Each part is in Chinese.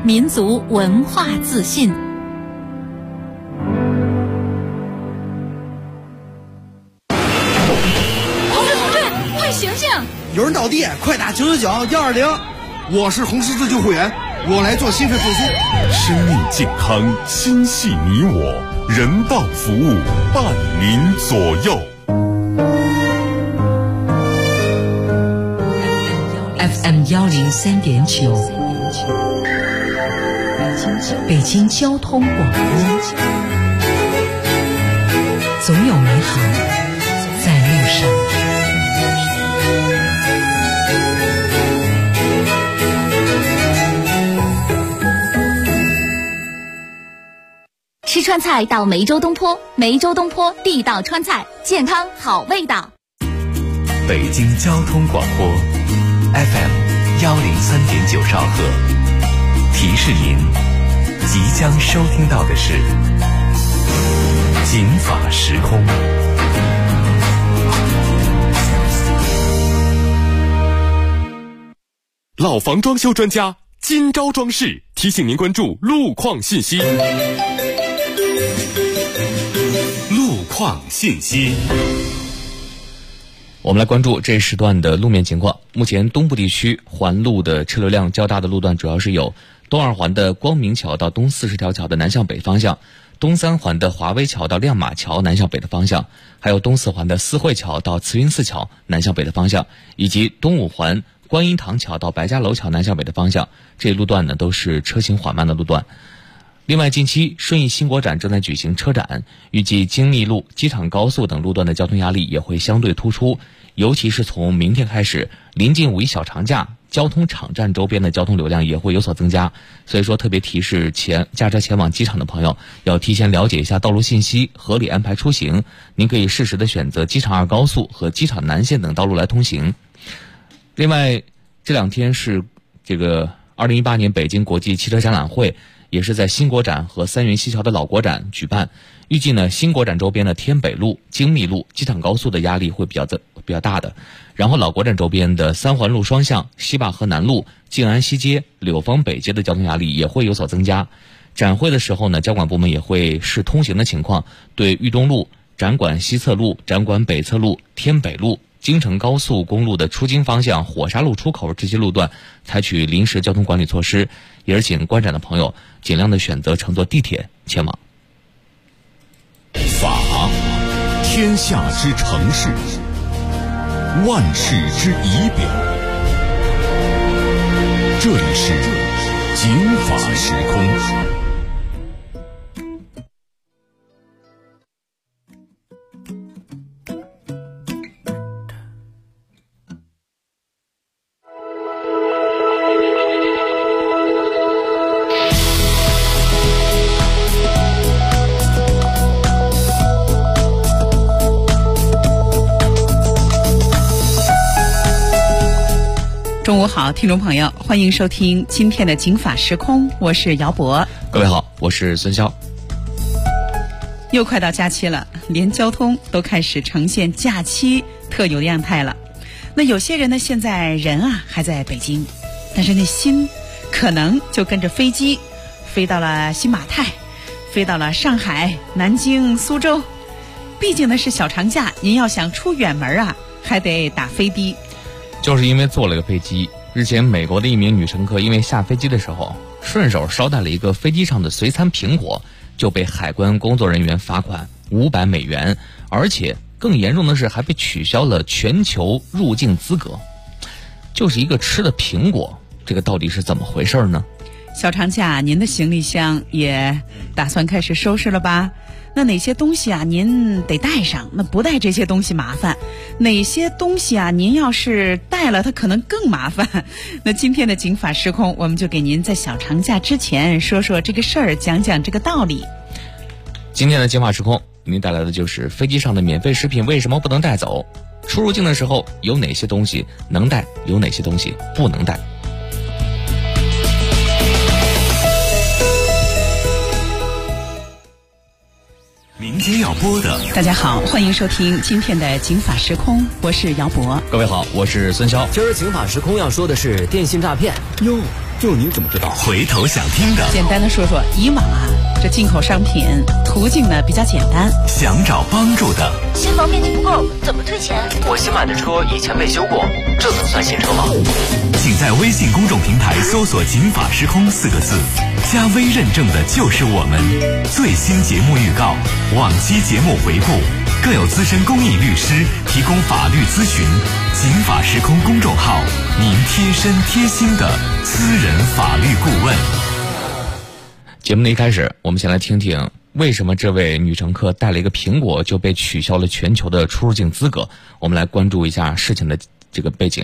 民族文化自信。同志，快醒醒！ 有人倒地，快打999-120。 我是红十字救护员，我来做心肺复苏。 生命健康，心系你我，人道服务伴您左右。 FM 103.9，北京交通广播，总有美好在路上。 吃川菜到梅州东坡，梅州东坡地道川菜，健康好味道。 北京交通广播 FM 103.9兆赫，提示您即将收听到的是警法时空。 老房装修专家金招装饰提醒您关注路况信息。路况信息， 我们来关注这时段的路面情况。目前东部地区环路的车流量较大的路段主要是有东二环的光明桥到东40条桥的南向北方向，东三环的华威桥到亮马桥南向北的方向，还有东四环的四惠桥到慈云寺桥南向北的方向，以及东五环观音堂桥到白家楼桥南向北的方向，这一路段呢都是车行缓慢的路段。另外，近期顺义新国展正在举行车展，预计京密路、机场高速等路段的交通压力也会相对突出，尤其是从明天开始，临近五一小长假，交通场站周边的交通流量也会有所增加。所以说，特别提示驾车前往机场的朋友，要提前了解一下道路信息，合理安排出行。您可以适时的选择机场2高速和机场南线等道路来通行。另外，这两天是这个2018年北京国际汽车展览会，也是在新国展和三元西桥的老国展举办。预计呢，新国展周边的天北路、京密路、机场高速的压力会比较大的。然后老国展周边的三环路双向、西坝河南路、静安西街、柳峰北街的交通压力也会有所增加。展会的时候呢，交管部门也会视通行的情况，对豫东路、展馆西侧路、展馆北侧路、天北路、京承高速公路的出京方向、火沙路出口这些路段采取临时交通管理措施，也是请观展的朋友尽量的选择乘坐地铁前往。 法，天下之城市，万世之仪表。这里是警法时空。 中午好，听众朋友，欢迎收听今天的警法时空，我是姚博。 各位好，我是孙潇。 又快到假期了，连交通都开始呈现假期特有的样态了。那有些人呢，现在人还在北京，但是那心可能就跟着飞机飞到了新马泰，飞到了上海、南京、苏州。毕竟呢是小长假，您要想出远门还得打飞的。 就是因为坐了个飞机，日前美国的一名女乘客因为下飞机的时候顺手捎带了一个飞机上的随餐苹果，就被海关工作人员罚款500美元，而且更严重的是还被取消了全球入境资格。就是一个吃的苹果，这个到底是怎么回事呢？ 小长假您的行李箱也打算开始收拾了吧？那哪些东西您得带上，那不带这些东西麻烦。哪些东西您要是带了它可能更麻烦。那今天的警法时空，我们就给您在小长假之前说说这个事儿，讲讲这个道理。 今天的警法时空您带来的就是飞机上的免费食品为什么不能带走，出入境的时候有哪些东西能带，有哪些东西不能带。 明天要播的， 大家好，欢迎收听今天的警法时空，我是姚博。 各位好，我是孙潇。 今儿警法时空要说的是电信诈骗。 哟， 这您怎么知道？ 回头想听的， 简单的说说，以往啊，这进口商品途径呢比较简单。 想找帮助的， 新房面积不够，怎么退钱？ 我新买的车以前没修过，这能算新车吗？ 请在微信公众平台搜索“警法时空”4个字，加微认证的就是我们。最新节目预告、往期节目回顾，更有资深公益律师提供法律咨询。警法时空公众号，您贴身贴心的私人法律顾问。 节目的一开始，我们先来听听为什么这位女乘客带了一个苹果就被取消了全球的出入境资格。我们来关注一下事情的这个背景。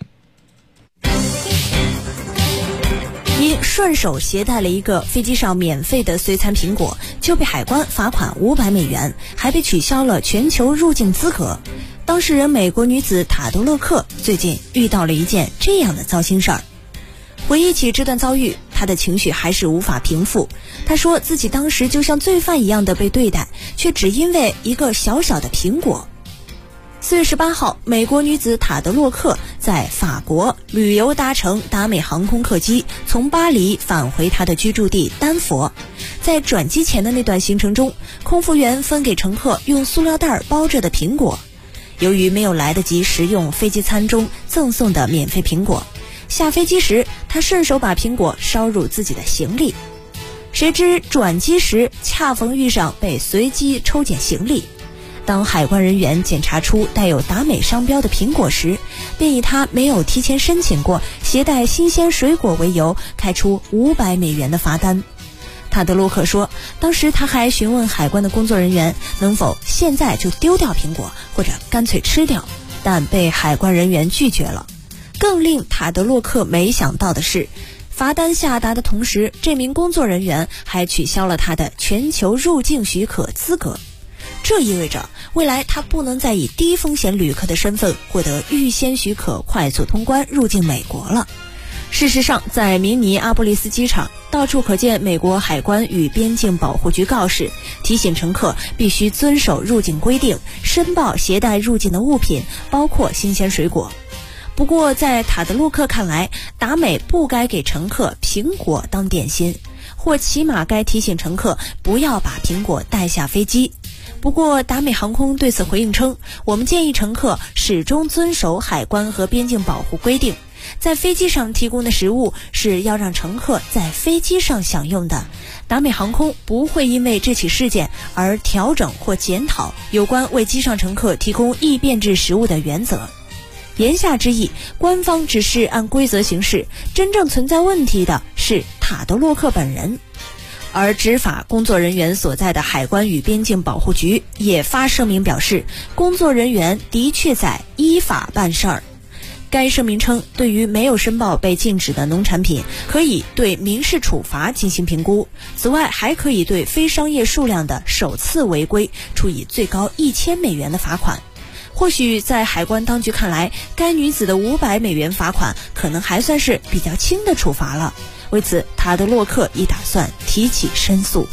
因顺手携带了一个飞机上免费的随餐苹果，就被海关罚款500美元，还被取消了全球入境资格。当事人美国女子塔德勒克最近遇到了一件这样的糟心事儿。回忆起这段遭遇，她的情绪还是无法平复。她说自己当时就像罪犯一样的被对待，却只因为一个小小的苹果。4月18号，美国女子塔德洛克在法国旅游搭乘达美航空客机，从巴黎返回她的居住地丹佛。在转机前的那段行程中，空服员分给乘客用塑料袋包着的苹果。由于没有来得及食用飞机餐中赠送的免费苹果，下飞机时她顺手把苹果烧入自己的行李。谁知转机时恰逢遇上被随机抽检行李，当海关人员检查出带有达美商标的苹果时，便以他没有提前申请过携带新鲜水果为由，开出500美元的罚单。塔德洛克说，当时他还询问海关的工作人员能否现在就丢掉苹果，或者干脆吃掉，但被海关人员拒绝了。更令塔德洛克没想到的是，罚单下达的同时，这名工作人员还取消了他的全球入境许可资格。这意味着未来他不能再以低风险旅客的身份获得预先许可快速通关入境美国了。事实上，在明尼阿波利斯机场，到处可见美国海关与边境保护局告示，提醒乘客必须遵守入境规定，申报携带入境的物品，包括新鲜水果。不过在塔德洛克看来，达美不该给乘客苹果当点心，或起码该提醒乘客不要把苹果带下飞机。不过达美航空对此回应称，我们建议乘客始终遵守海关和边境保护规定，在飞机上提供的食物是要让乘客在飞机上享用的。达美航空不会因为这起事件而调整或检讨有关为机上乘客提供易变质食物的原则。言下之意，官方只是按规则行事，真正存在问题的是塔德洛克本人。而执法工作人员所在的海关与边境保护局也发声明表示，工作人员的确在依法办事儿。该声明称，对于没有申报被禁止的农产品，可以对民事处罚进行评估。此外，还可以对非商业数量的首次违规处以最高1000美元的罚款。或许在海关当局看来，该女子的500美元罚款可能还算是比较轻的处罚了。为此，塔德洛克已打算提起申诉。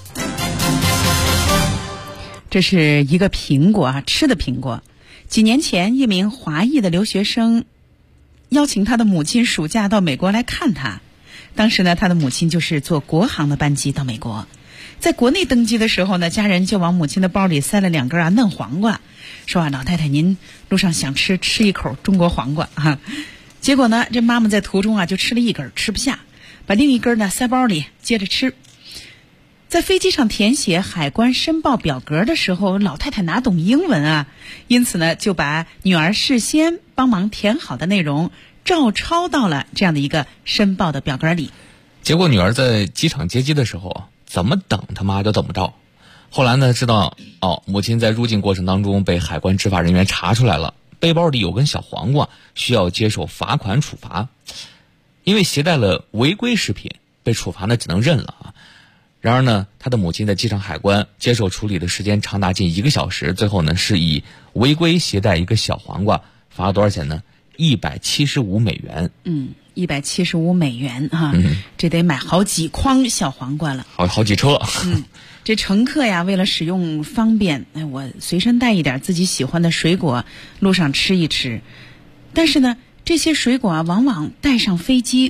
这是一个苹果啊，吃的苹果。几年前，一名华裔的留学生邀请他的母亲暑假到美国来看他。当时呢，他的母亲就是坐国航的班机到美国。在国内登机的时候呢，家人就往母亲的包里塞了2根嫩黄瓜，说老太太您路上想吃一口中国黄瓜啊。结果呢，这妈妈在途中就吃了1根，吃不下，把另1根呢塞包里接着吃。在飞机上填写海关申报表格的时候，老太太哪懂英文因此呢，就把女儿事先帮忙填好的内容照抄到了这样的一个申报的表格里。 结果女儿在机场接机的时候怎么等他妈就怎么着。后来呢，知道母亲在入境过程当中被海关执法人员查出来了，背包里有根小黄瓜，需要接受罚款处罚。因为携带了违规食品，被处罚呢只能认了然而呢，他的母亲在机场海关接受处理的时间长达近1个小时，最后呢是以违规携带一个小黄瓜罚了多少钱呢？175美元。 175美元这得买好几筐小黄瓜了， 好几车。 这乘客呀，为了使用方便，我随身带一点自己喜欢的水果，路上吃一吃。但是呢，这些水果往往带上飞机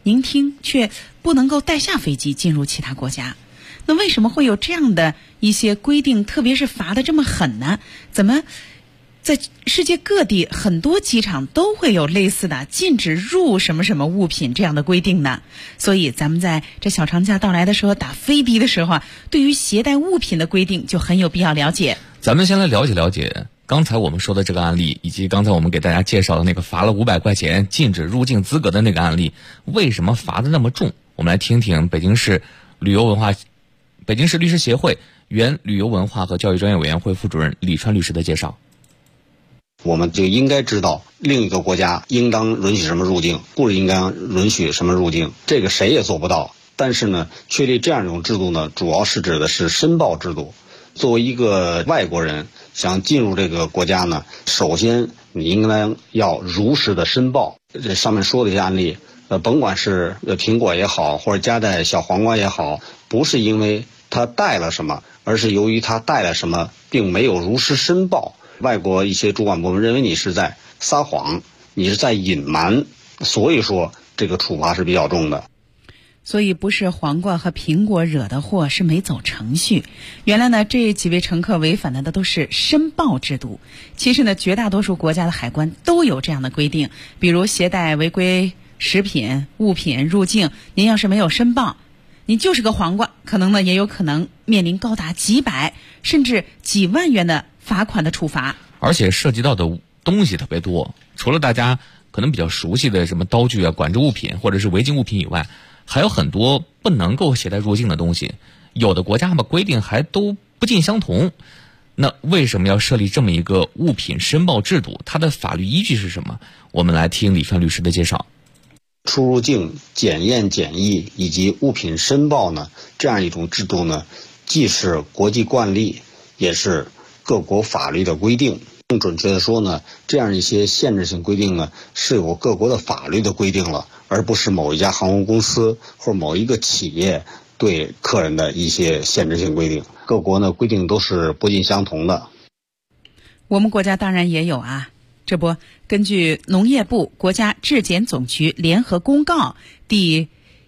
您听却不能够带下飞机进入其他国家。那为什么会有这样的一些规定，特别是罚得这么狠呢？怎么在世界各地很多机场都会有类似的禁止入什么什么物品这样的规定呢？所以咱们在这小长假到来的时候，打飞的的时候对于携带物品的规定就很有必要了解。 咱们先来了解了解刚才我们说的这个案例，以及刚才我们给大家介绍的那个罚了500块钱禁止入境资格的那个案例，为什么罚的那么重？我们来听听北京市律师协会原旅游文化和教育专业委员会副主任李川律师的介绍。 我们就应该知道另一个国家应当允许什么入境，不应该允许什么入境，这个谁也做不到。但是呢，确立这样一种制度呢，主要是指的是申报制度。作为一个外国人想进入这个国家呢，首先你应该要如实的申报。这上面说的一些案例，甭管是苹果也好，或者夹带小黄瓜也好，不是因为他带了什么，而是由于他带了什么并没有如实申报。外国一些主管部门认为你是在撒谎，你是在隐瞒，所以说这个处罚是比较重的。 所以不是黄瓜和苹果惹的祸，是没走程序。原来呢，这几位乘客违反的都是申报制度。其实呢，绝大多数国家的海关都有这样的规定，比如携带违规食品物品入境，您要是没有申报，您就是个黄瓜，可能呢也有可能面临高达几百甚至几万元的罚款的处罚。 而且涉及到的东西特别多，除了大家可能比较熟悉的什么刀具管制物品或者是违禁物品以外，还有很多不能够携带入境的东西，有的国家吧规定还都不尽相同。那为什么要设立这么一个物品申报制度？它的法律依据是什么？我们来听李川律师的介绍。 出入境检验检疫以及物品申报呢，这样一种制度呢，既是国际惯例，也是各国法律的规定。更准确的说呢，这样一些限制性规定呢，是有各国的法律的规定了，而不是某一家航空公司或者某一个企业对客人的一些限制性规定。各国呢规定都是不尽相同的。 我们国家当然也有啊，这不，根据农业部国家质检总局联合公告第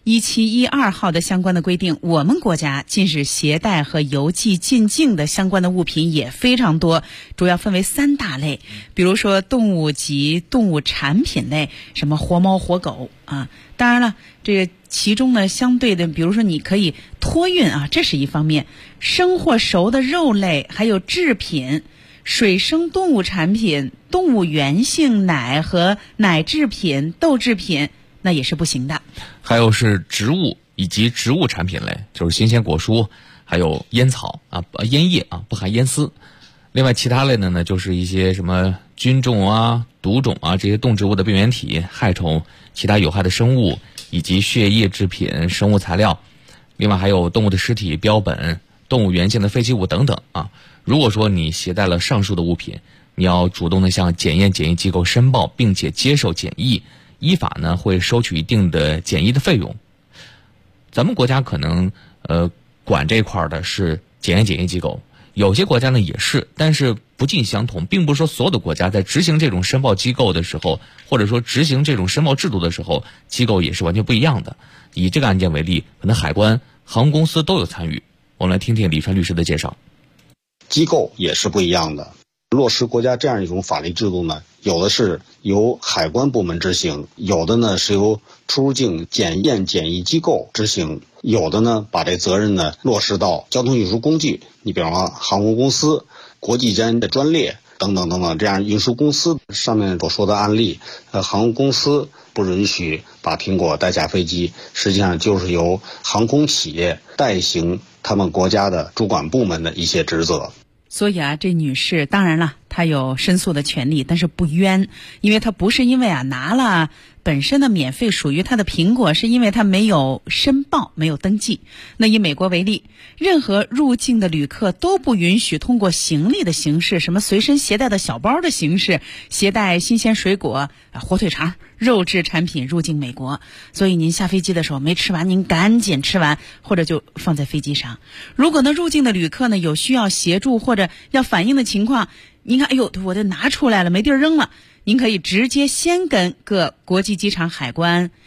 1712号的相关的规定，我们国家禁止携带和邮寄进境的相关的物品也非常多，主要分为3大类。比如说动物及动物产品类，什么活猫活狗啊。当然了，这个其中呢相对的，比如说你可以托运啊，这是一方面。生或熟的肉类，还有制品、水生动物产品、动物原性奶和奶制品、豆制品，那也是不行的。 还有是植物以及植物产品类，就是新鲜果蔬，还有烟草烟叶不含烟丝。另外其他类的呢，就是一些什么菌种毒种这些动植物的病原体、害虫、其他有害的生物以及血液制品、生物材料。另外还有动物的尸体标本、动物原性的废弃物等等如果说你携带了上述的物品，你要主动的向检疫机构申报，并且接受检疫，依法呢会收取一定的检疫的费用。咱们国家可能管这块的是检疫机构，有些国家呢也是，但是不尽相同，并不是说所有的国家在执行这种申报机构的时候，或者说执行这种申报制度的时候，机构也是完全不一样的。以这个案件为例，可能海关、航空公司都有参与。我们来听听李川律师的介绍。 机构也是不一样的。落实国家这样一种法律制度呢，有的是由海关部门执行，有的呢是由出入境检验检疫机构执行，有的呢把这责任呢落实到交通运输工具，你比方说航空公司、国际间的专列等等等等，这样运输公司上面所说的案例，航空公司不允许把苹果带下飞机，实际上就是由航空企业代行他们国家的主管部门的一些职责。 所以这女士当然了，她有申诉的权利，但是不冤，因为她不是因为拿了本身的免费属于她的苹果，是因为她没有申报，没有登记。那以美国为例，任何入境的旅客都不允许通过行李的形式，什么随身携带的小包的形式，携带新鲜水果、火腿肠、肉制产品入境美国。所以您下飞机的时候没吃完，您赶紧吃完，或者就放在飞机上。如果呢入境的旅客呢有需要协助或者要反映的情况，您看，我都拿出来了，没地儿扔了，您可以直接先跟各国际机场海关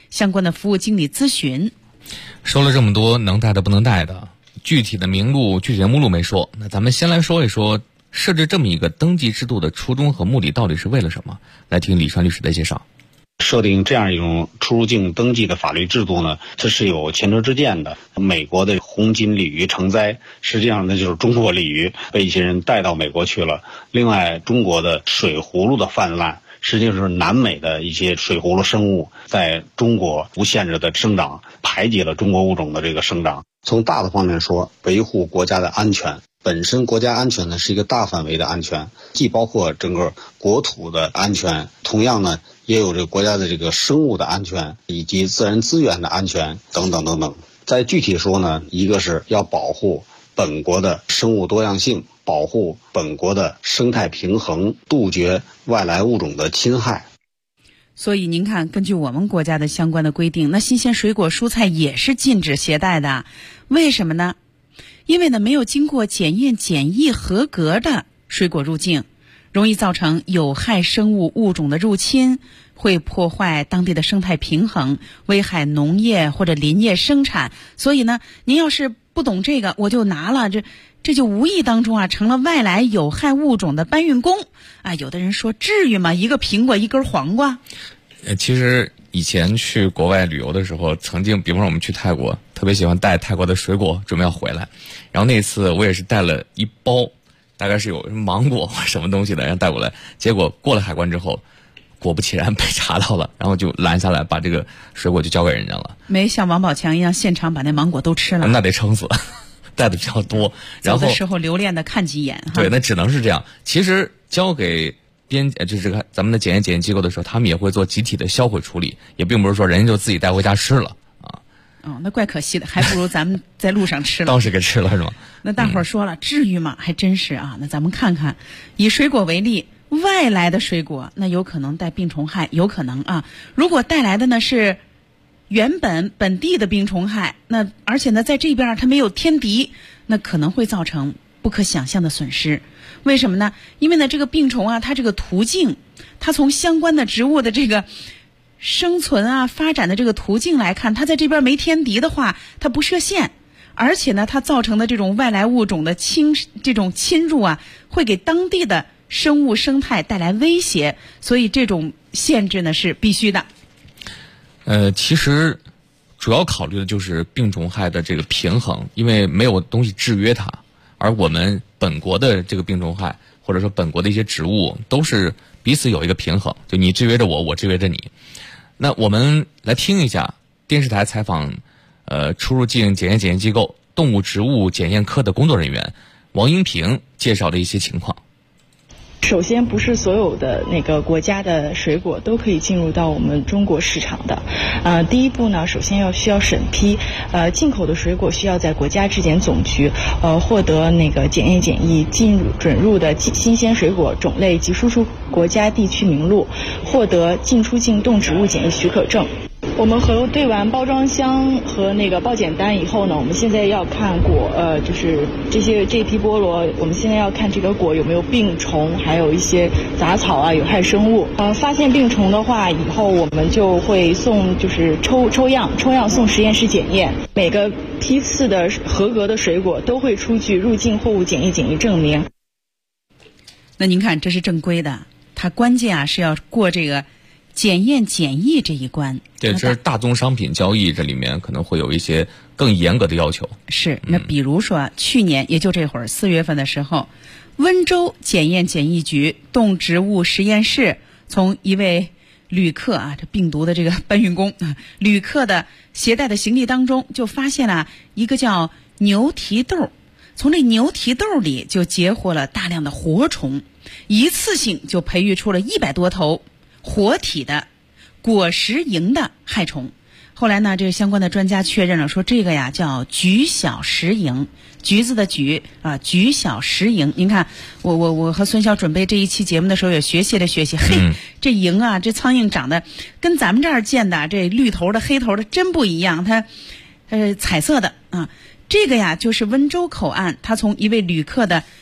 相关的服务经理咨询。 说了这么多能带的不能带的，具体的名录、具体的目录没说，那咱们先来说一说设置这么一个登记制度的初衷和目的到底是为了什么？来听李川律师的介绍。 设定这样一种出入境登记的法律制度呢，这是有前车之鉴的。美国的红金鲤鱼成灾，实际上那就是中国鲤鱼被一些人带到美国去了。另外，中国的水葫芦的泛滥，实际上是南美的一些水葫芦生物在中国无限制的生长，排挤了中国物种的这个生长。从大的方面说，维护国家的安全。本身国家安全呢是一个大范围的安全，既包括整个国土的安全，同样呢也有这个国家的这个生物的安全以及自然资源的安全等等等等。再具体说呢，一个是要保护本国的生物多样性，保护本国的生态平衡，杜绝外来物种的侵害。 所以您看，根据我们国家的相关的规定，那新鲜水果蔬菜也是禁止携带的。为什么呢？因为呢，没有经过检验检疫合格的水果入境，容易造成有害生物物种的入侵，会破坏当地的生态平衡，危害农业或者林业生产。所以呢，您要是不懂这个，我就拿了，这就无意当中啊成了外来有害物种的搬运工啊。有的人说，至于吗？一个苹果一根黄瓜。 其实以前去国外旅游的时候，曾经比方说我们去泰国，特别喜欢带泰国的水果准备要回来，然后那次我也是带了一包，大概是有芒果或什么东西的，然后带过来，结果过了海关之后，果不其然被查到了，然后就拦下来把这个水果就交给人家了。 没像王宝强一样现场把那芒果都吃了， 那得撑死。带的比较多，然后走的时候留恋的看几眼。 对，那只能是这样。其实交给就是这个咱们的检验机构的时候，他们也会做集体的销毁处理，也并不是说人家就自己带回家吃了啊。 哦，那怪可惜的，还不如咱们在路上吃了。 当时给吃了是吗？ 那大伙儿说了，至于吗？还真是啊。那咱们看看，以水果为例，外来的水果那有可能带病虫害，有可能啊。如果带来的呢是本地的病虫害，那而且呢在这边它没有天敌，那可能会造成不可想象的损失。为什么呢？因为呢这个病虫啊，它这个途径，它从相关的植物的这个生存啊发展的这个途径来看，它在这边没天敌的话，它不设限，而且呢它造成的这种外来物种的侵入啊，会给当地的生物生态带来威胁，所以这种限制呢是必须的。 其实主要考虑的就是病虫害的这个平衡，因为没有东西制约它，而我们本国的这个病虫害或者说本国的一些植物都是彼此有一个平衡，就你制约着我，我制约着你。那我们来听一下电视台采访出入境检验机构动物植物检验科的工作人员王英平介绍的一些情况。 首先，不是所有的那个国家的水果都可以进入到我们中国市场的。第一步呢，首先需要审批。进口的水果需要在国家质检总局获得那个检验检疫准入的新鲜水果种类及输出国家地区名录，获得进出境动植物检疫许可证。我们核对完包装箱和那个报检单以后呢，我们现在要看果，就是这批菠萝，我们现在要看这个果有没有病虫，还有一些杂草啊、有害生物。发现病虫的话，以后我们就会送，就是抽样送实验室检验。每个批次的合格的水果都会出具入境货物检疫证明。 那您看，这是正规的，它关键啊是要过这个检验检疫这一关。 对，这是大宗商品交易，这里面可能会有一些更严格的要求。 是，那比如说去年也就这会儿4月份的时候，温州检验检疫局动植物实验室从一位旅客啊，这病毒的这个搬运工啊，旅客的携带的行李当中就发现了一个叫牛蹄豆，从这牛蹄豆里就截获了大量的活虫，一次性就培育出了100多头活体的果实蝇的害虫。后来呢，这个相关的专家确认了，说这个呀叫菊小石蝇，橘子的橘啊，菊小石蝇。您看，我和孙晓准备这一期节目的时候也学习了学习。嘿，这蝇啊，这苍蝇长得跟咱们这儿见的这绿头的黑头的真不一样，它彩色的啊。这个呀就是温州口岸，它从一位旅客的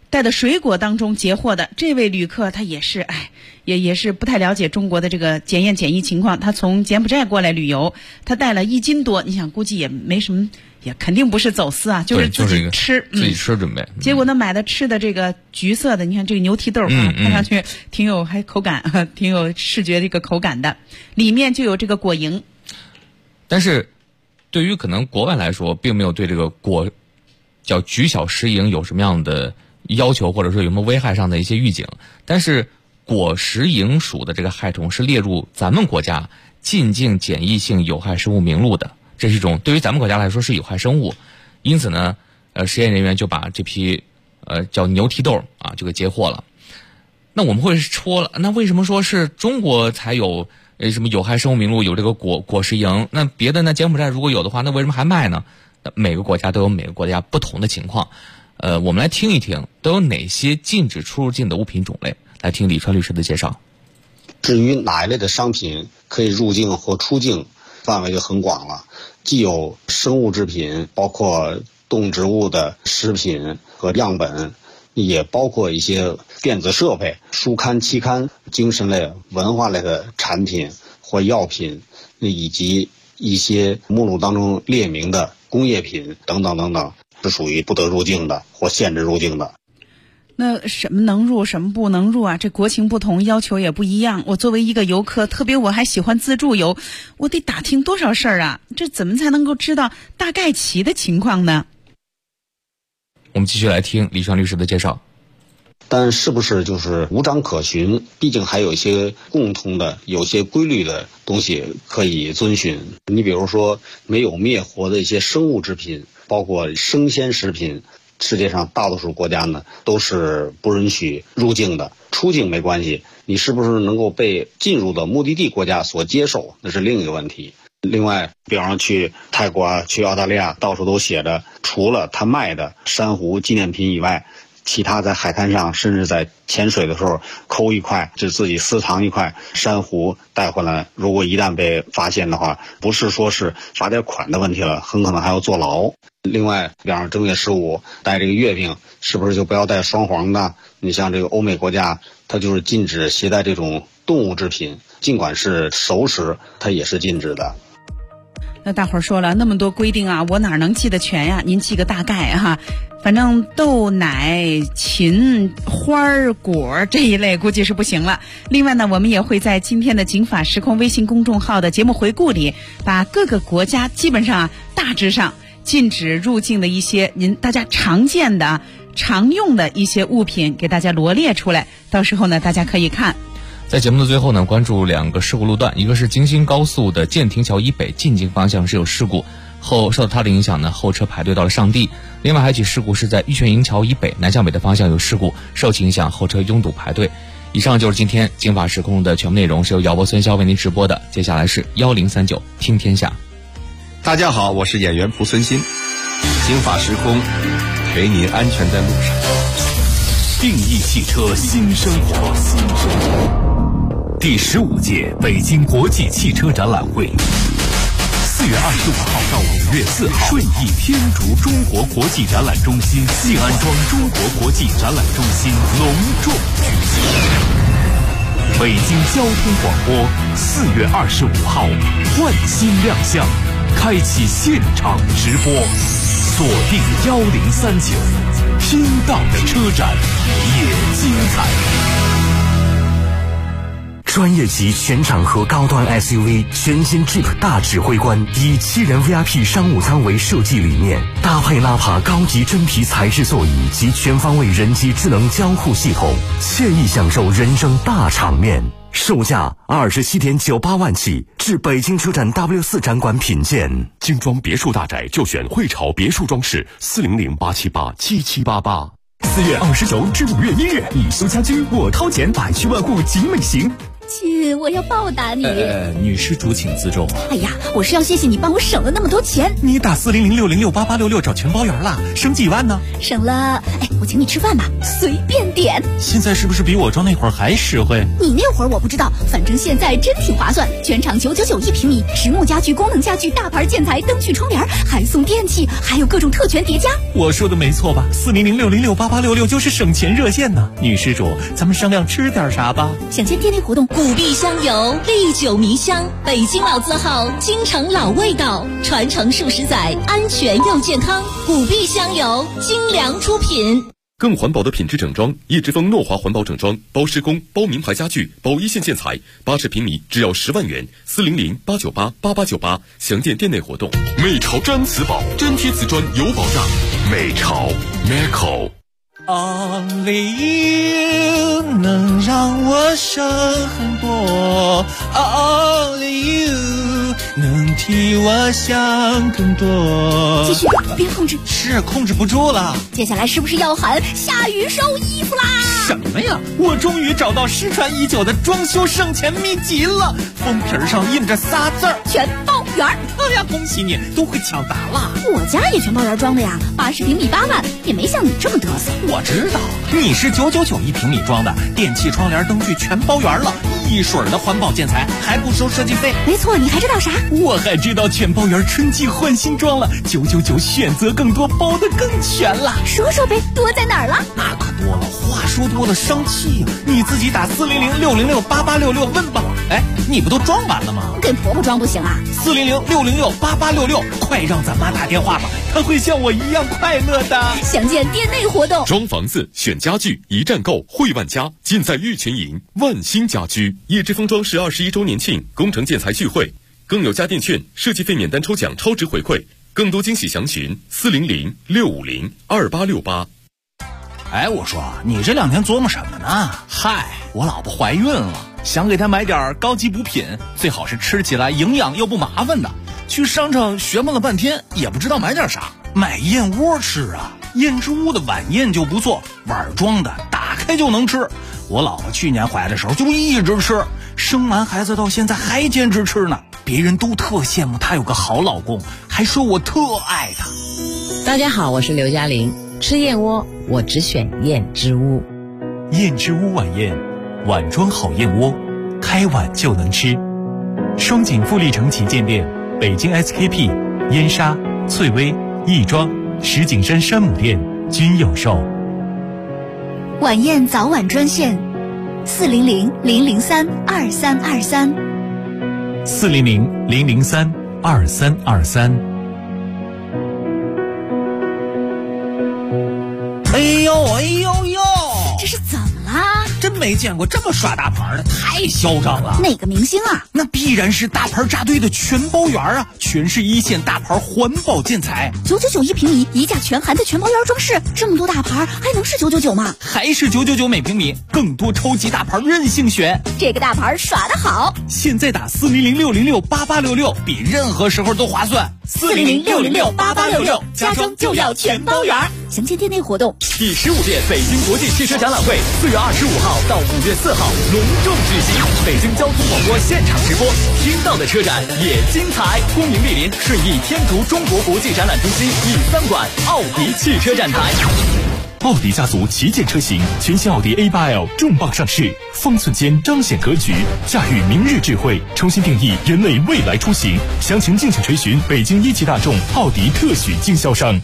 带的水果当中截获的。这位旅客他也是也是不太了解中国的这个检验检疫情况，他从柬埔寨过来旅游，他带了1斤多，你想估计也没什么，也肯定不是走私啊，就是自己吃， 自己吃准备。 结果呢，买的吃的这个橘色的，你看这个牛蹄豆看上去挺有还口感，挺有视觉这个口感的，里面就有这个果蝇。 但是对于可能国外来说，并没有对这个果叫菊小石蝇有什么样的要求，或者说有什么危害上的一些预警。但是果石蝇属的这个害虫是列入咱们国家禁境检疫性有害生物名录的，这是一种对于咱们国家来说是有害生物。因此呢，实验人员就把这批叫牛蹄豆啊就给截获了。那我们会说了，那为什么说是中国才有什么有害生物名录，有这个果石蝇？那别的呢，柬埔寨如果有的话，那为什么还卖呢？每个国家都有每个国家不同的情况。我们来听一听都有哪些禁止出入境的物品种类，来听李川律师的介绍。 至于哪一类的商品可以入境或出境，范围就很广了，既有生物制品，包括动植物的食品和样本，也包括一些电子设备、书刊、期刊、精神类、文化类的产品或药品，以及一些目录当中列明的工业品等等等等，是属于不得入境的或限制入境的。 那什么能入，什么不能入啊？这国情不同，要求也不一样。我作为一个游客，特别我还喜欢自助游，我得打听多少事儿啊？这怎么才能够知道大概齐的情况呢？ 我们继续来听李川律师的介绍。 但是不是就是无章可循？毕竟还有一些共通的、有些规律的东西可以遵循。你比如说，没有灭活的一些生物制品，包括生鲜食品，世界上大多数国家呢都是不允许入境的。出境没关系，你是不是能够被进入的目的地国家所接受，那是另一个问题。另外，比方说去泰国啊、去澳大利亚，到处都写着，除了他卖的珊瑚纪念品以外，其他在海滩上，甚至在潜水的时候抠一块，就自己私藏一块珊瑚带回来，如果一旦被发现的话，不是说是罚点款的问题了，很可能还要坐牢。另外，比方说正月15带这个月饼，是不是就不要带双黄的？你像这个欧美国家，它就是禁止携带这种动物制品，尽管是熟食，它也是禁止的。 那大伙儿说了那么多规定啊，我哪能记得全呀？您记个大概哈。反正豆奶、芹、花果这一类估计是不行了。另外呢，我们也会在今天的警法时空微信公众号的节目回顾里，把各个国家基本上大致上禁止入境的一些大家常见的、常用的一些物品给大家罗列出来，到时候呢大家可以看。 在节目的最后呢，关注2个事故路段，一个是京新高速的建亭桥以北进京方向是有事故，受到它的影响呢，后车排队到了上地。另外还有一起事故是在玉泉营桥以北南向北的方向有事故，受其影响后车拥堵排队。以上就是今天警法时空的全部内容，是由姚波孙潇为您直播的。接下来是1039听天下。 大家好，我是演员蒲孙新，警法时空陪您安全在路上。 定义汽车新生活，第15届北京国际汽车展览会，4月25号到5月4号，顺义天竺中国国际展览中心、静安庄中国国际展览中心隆重举行。北京交通广播4月25号换新亮相，开启现场直播，锁定1039，听到的车展也精彩。专业级全场合高端 SUV 全新 Jeep 大指挥官，以7人 VIP 商务舱为设计理念，搭配纳帕高级真皮材质座椅及全方位人机智能交互系统，惬意享受人生大场面。售价27.98万起，至北京车展 W4 展馆品鉴。 精装别墅大宅就选汇潮别墅装饰，400-878-7788。 4月29至5月1日，一修家居我掏钱，百区万户集美行。 亲，我要报答你。 女施主请自重。 哎呀，我是要谢谢你帮我省了那么多钱。 你打400-606-8866找全包圆了，省几万呢？ 省了，我请你吃饭吧，随便点。 现在是不是比我装那会儿还实惠？ 你那会儿我不知道，反正现在真挺划算，全场999一平米，实木家具、功能家具、大牌建材、灯具、窗帘，还送电器，还有各种特权叠加。 我说的没错吧？400-606-8866就是省钱热线呢。女施主，咱们商量吃点啥吧？ 想见店内活动， 古碧香油，历久弥香，北京老字号，京城老味道，传承数十载，安全又健康。古碧香油，精良出品。 更环保的品质整装，叶之峰诺华环保整装，包施工，包名牌家具，包一线建材，80平米只要10万元，400-898-8898，详见店内活动。美潮毡瓷宝，粘贴瓷砖有保障。美潮 Only you 能让我省很多 ，Only you 能替我想更多。 继续，别控制。 是控制不住了。 接下来是不是要喊下雨收衣服啦？ 什么呀？我终于找到失传已久的装修省钱秘籍了，封皮上印着仨字儿： 全包圆。 哎呀，恭喜你，都会抢答了。 我家也全包圆装的呀，80平米8万，也没像你这么嘚瑟。 我知道，你是999一平米装的，电器、窗帘、灯具全包圆了，一水儿的环保建材，还不收设计费。 没错，你还知道啥？ 我还知道全包圆春季换新装了，999选择更多，包得更全了。 说说呗，多在哪儿了？ 那可多了，话说多了伤气呀。你自己打400-606-8866问吧。哎，你不都装完了吗？ 给婆婆装不行啊 ？400-606-8866，快让咱妈打电话吧，她会像我一样快乐的。 详见店内活动。 装房子选家具，一站购汇万家，尽在玉泉营万兴家居。叶之峰装饰21周年庆工程建材聚会，更有家电券、设计费免单抽奖超值回馈，更多惊喜详询400-650-2868。 哎，我说你这2天琢磨什么呢？嗨，我老婆怀孕了，想给她买点高级补品，最好是吃起来营养又不麻烦的。去商场学问了半天，也不知道买点啥。买燕窝吃啊，燕之屋的晚宴就不错，碗装的，打开就能吃。我老婆去年怀的时候就一直吃，生完孩子到现在还坚持吃呢。别人都特羡慕她有个好老公，还说我特爱她。 大家好，我是刘嘉玲。吃燕窝，我只选燕之屋。 燕之屋晚宴，碗装好燕窝，开碗就能吃。双井富力城旗舰店，北京 SKP、燕莎、翠微、亦庄、石景山山姆店均有售。 晚宴早晚专线400-003-2323 400-003-2323。哎呦哎呦呦， 这是怎么啦？ 真没见过这么耍大牌的，太嚣张了。 哪个明星啊？ 那必然是大牌扎堆的全包圆啊，全是一线大牌环保建材 ，999一平米，一价全含的全包圆装饰，这么多大牌还能是999吗？ 还是999每平米，更多超级大牌任性选。 这个大牌耍得好， 现在打400-606-8866，比任何时候都划算。 400-606-8866，家装就要全包圆。详见店内活动。 第15届北京国际汽车展览会4月25号到5月4号隆重举行，北京交通广播现场直播，听到的车展也精彩。恭迎莅临顺义天竺中国国际展览中心E3馆奥迪汽车展台。 奥迪家族旗舰车型，全新奥迪 A8L 重磅上市，方寸间彰显格局，驾驭明日智慧，重新定义人类未来出行。详情敬请垂询北京一汽大众奥迪特许经销商。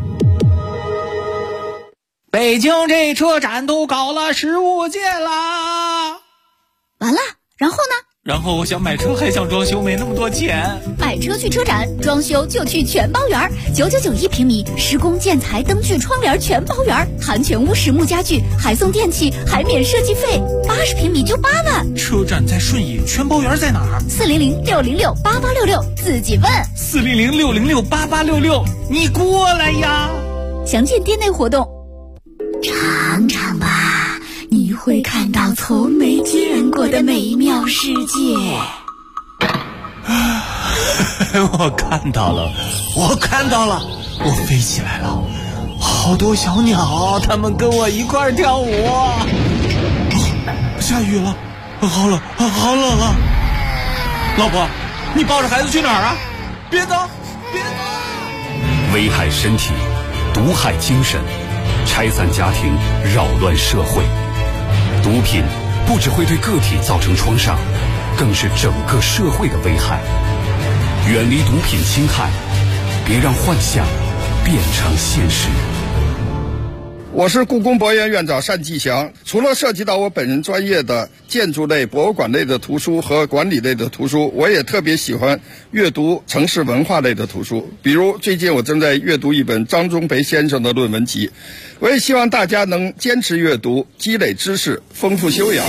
北京这车展都搞了15届啦， 完了，然后呢？ 然后我想买车还想装修，没那么多钱。 买车去车展，装修就去全包圆，999一平米，施工建材、灯具、窗帘全包圆，含全屋实木家具，还送电器，还免设计费，80平米就8万。 车展在顺义，全包圆在哪儿 ？400-606-8866，自己问。 400-606-8866，你过来呀！ 详见店内活动。尝尝吧，你会看到从没见过的美妙世界。 我看到了，我飞起来了，好多小鸟，它们跟我一块跳舞。下雨了， 好冷，好冷啊！老婆，你抱着孩子去哪儿啊？别走，别走！ 危害身体，毒害精神，拆散家庭，扰乱社会。毒品不只会对个体造成创伤，更是整个社会的危害。远离毒品侵害，别让幻想变成现实。 我是故宫博物院院长单霁翔。除了涉及到我本人专业的建筑类、博物馆类的图书和管理类的图书，我也特别喜欢阅读城市文化类的图书。比如最近我正在阅读一本张忠培先生的论文集。我也希望大家能坚持阅读，积累知识，丰富修养。